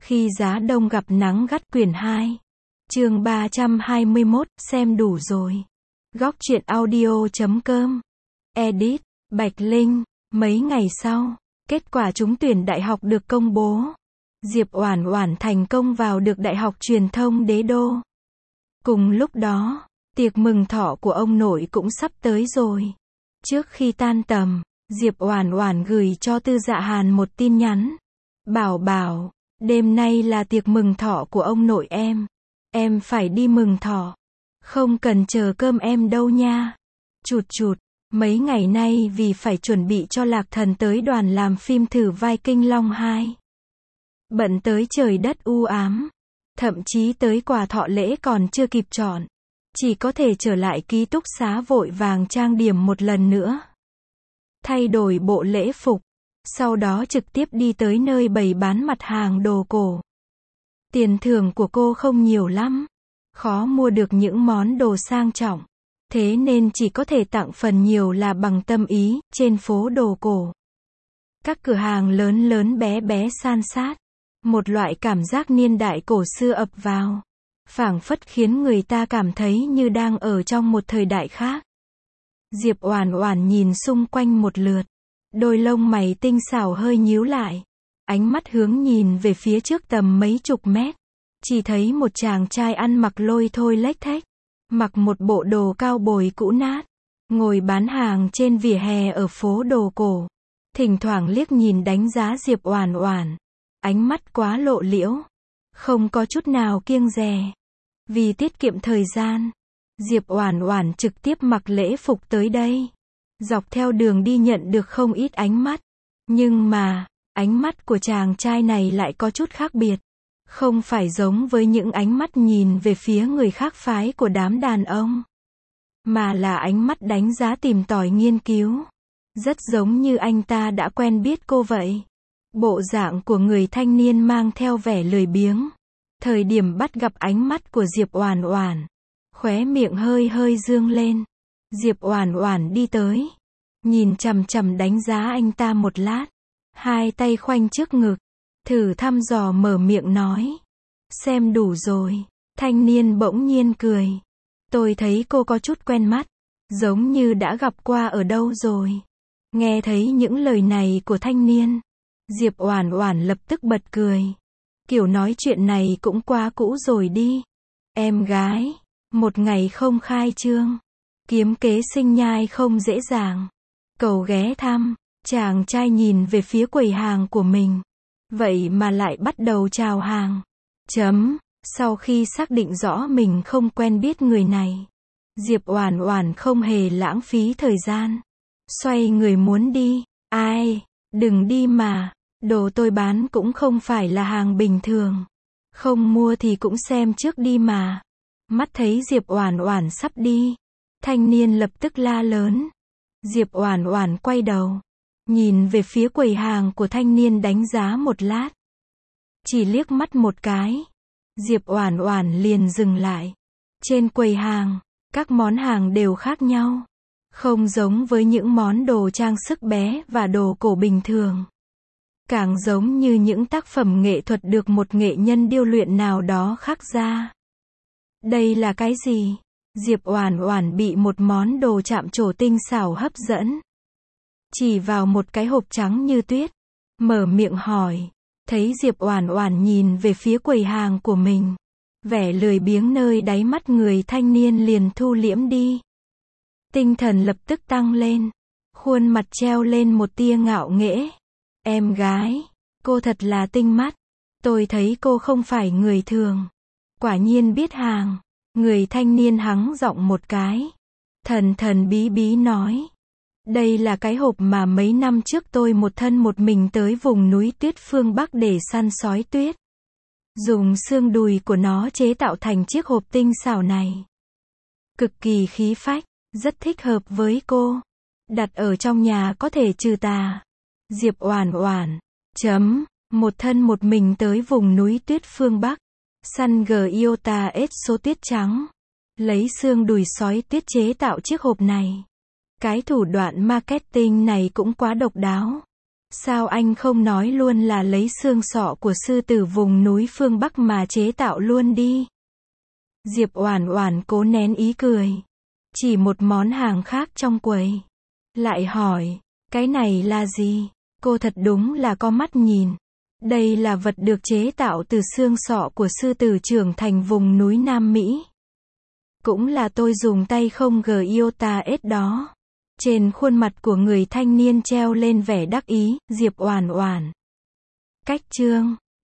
Khi giá đông gặp nắng gắt quyển 2. Chương 321, xem đủ rồi. Góc truyện audio.com. Edit, Bạch Linh. Mấy ngày sau, kết quả trúng tuyển đại học được công bố. Diệp Oản Oản thành công vào được Đại học Truyền thông Đế Đô. Cùng lúc đó, tiệc mừng thọ của ông nội cũng sắp tới rồi. Trước khi tan tầm, Diệp Oản Oản gửi cho Tư Dạ Hàn một tin nhắn. Bảo, đêm nay là tiệc mừng thọ của ông nội em phải đi mừng thọ. Không cần chờ cơm em đâu nha. Chụt, mấy ngày nay vì phải chuẩn bị cho Lạc Thần tới đoàn làm phim thử vai Kinh Long 2. Bận tới trời đất u ám. Thậm chí tới quà thọ lễ còn chưa kịp chọn. Chỉ có thể trở lại ký túc xá vội vàng trang điểm một lần nữa. Thay đổi bộ lễ phục. Sau đó trực tiếp đi tới nơi bày bán mặt hàng đồ cổ. Tiền thưởng của cô không nhiều lắm. Khó mua được những món đồ sang trọng. Thế nên chỉ có thể tặng phần nhiều là bằng tâm ý, trên phố đồ cổ. Các cửa hàng lớn lớn bé bé san sát. Một loại cảm giác niên đại cổ xưa ập vào. Phảng phất khiến người ta cảm thấy như đang ở trong một thời đại khác. Diệp Oản Oản nhìn xung quanh một lượt. Đôi lông mày tinh xảo hơi nhíu lại. Ánh mắt hướng nhìn về phía trước tầm mấy chục mét. Chỉ thấy một chàng trai ăn mặc lôi thôi lếch thếch. Mặc một bộ đồ cao bồi cũ nát. Ngồi bán hàng trên vỉa hè ở phố đồ cổ. Thỉnh thoảng liếc nhìn đánh giá Diệp Oản Oản. Ánh mắt quá lộ liễu. Không có chút nào kiêng dè. Vì tiết kiệm thời gian, Diệp Oản Oản trực tiếp mặc lễ phục tới đây. Dọc theo đường đi nhận được không ít ánh mắt. Nhưng mà, ánh mắt của chàng trai này lại có chút khác biệt. Không phải giống với những ánh mắt nhìn về phía người khác phái của đám đàn ông. Mà là ánh mắt đánh giá tìm tòi nghiên cứu. Rất giống như anh ta đã quen biết cô vậy. Bộ dạng của người thanh niên mang theo vẻ lười biếng. Thời điểm bắt gặp ánh mắt của Diệp Oản Oản, khóe miệng hơi dương lên. Diệp Oản Oản đi tới, nhìn chằm chằm đánh giá anh ta một lát, hai tay khoanh trước ngực, thử thăm dò mở miệng nói, xem đủ rồi. Thanh niên bỗng nhiên cười. Tôi thấy cô có chút quen mắt, giống như đã gặp qua ở đâu rồi. Nghe thấy những lời này của thanh niên, Diệp Oản Oản lập tức bật cười. Kiểu nói chuyện này cũng quá cũ rồi đi. Em gái, một ngày không khai trương, kiếm kế sinh nhai không dễ dàng. Cầu ghé thăm. Chàng trai nhìn về phía quầy hàng của mình. Vậy mà lại bắt đầu chào hàng. Sau khi xác định rõ mình không quen biết người này, Diệp Oản Oản không hề lãng phí thời gian. Xoay người muốn đi. Ai, đừng đi mà. Đồ tôi bán cũng không phải là hàng bình thường. Không mua thì cũng xem trước đi mà. Mắt thấy Diệp Oản Oản sắp đi, thanh niên lập tức la lớn. Diệp Oản Oản quay đầu, nhìn về phía quầy hàng của thanh niên đánh giá một lát. Chỉ liếc mắt một cái, Diệp Oản Oản liền dừng lại. Trên quầy hàng, các món hàng đều khác nhau. Không giống với những món đồ trang sức bé và đồ cổ bình thường. Càng giống như những tác phẩm nghệ thuật được một nghệ nhân điêu luyện nào đó khắc ra. Đây là cái gì? Diệp Oản Oản bị một món đồ chạm trổ tinh xảo hấp dẫn. Chỉ vào một cái hộp trắng như tuyết, mở miệng hỏi. Thấy Diệp Oản Oản nhìn về phía quầy hàng của mình, vẻ lười biếng nơi đáy mắt người thanh niên liền thu liễm đi. Tinh thần lập tức tăng lên, khuôn mặt treo lên một tia ngạo nghễ. Em gái, cô thật là tinh mắt. Tôi thấy cô không phải người thường. Quả nhiên biết hàng. Người thanh niên hắng giọng một cái. Thần bí bí nói. Đây là cái hộp mà mấy năm trước tôi một thân một mình tới vùng núi tuyết phương Bắc để săn sói tuyết. Dùng xương đùi của nó chế tạo thành chiếc hộp tinh xảo này. Cực kỳ khí phách, rất thích hợp với cô. Đặt ở trong nhà có thể trừ tà. Diệp Oản Oản, một thân một mình tới vùng núi tuyết phương Bắc, săn Giota ếch số tuyết trắng, lấy xương đùi sói tuyết chế tạo chiếc hộp này. Cái thủ đoạn marketing này cũng quá độc đáo. Sao anh không nói luôn là lấy xương sọ của sư tử vùng núi phương Bắc mà chế tạo luôn đi? Diệp Oản Oản cố nén ý cười. Chỉ một món hàng khác trong quầy. Lại hỏi, cái này là gì? Cô thật đúng là có mắt nhìn. Đây là vật được chế tạo từ xương sọ của sư tử trưởng thành vùng núi Nam Mỹ. Cũng là tôi dùng tay không giota ết đó. Trên khuôn mặt của người thanh niên treo lên vẻ đắc ý, Diệp Oản Oản. Cách chương